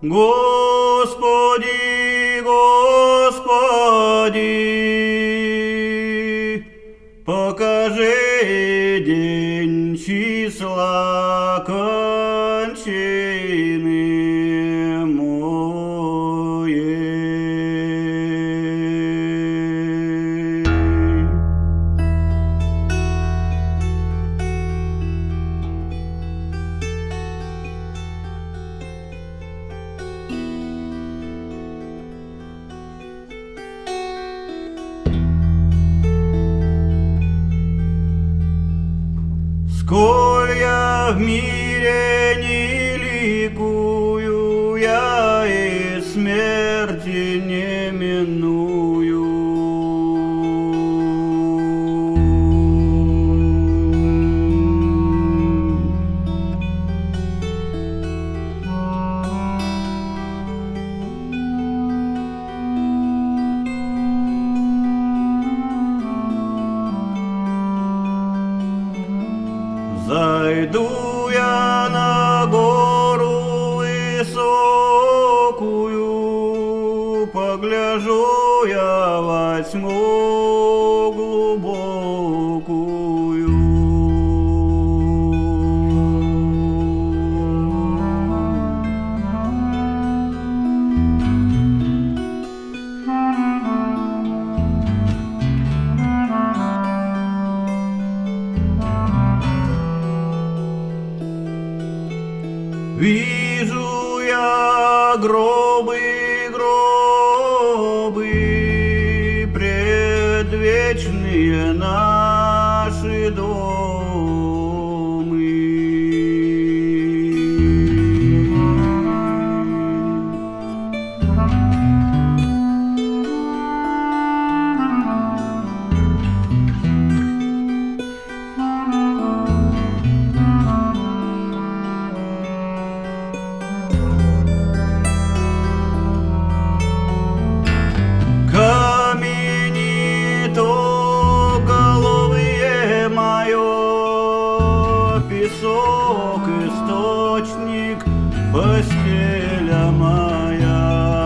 Господи, Господи, покажи день числа кончины моей. Сколь я в мире не ликую, я и смерти не миную. Зайду я на гору высокую, погляжу я во тьму глубокую. Вижу я гробы, гробы, предвечные наши домы. Песок, источник, постеля моя.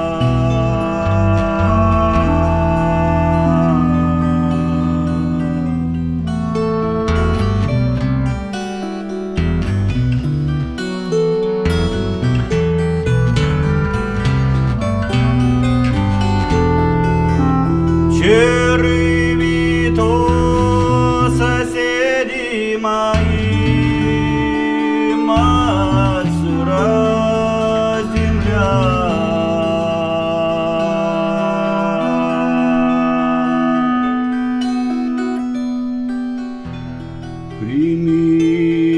Черви то соседи мои, прими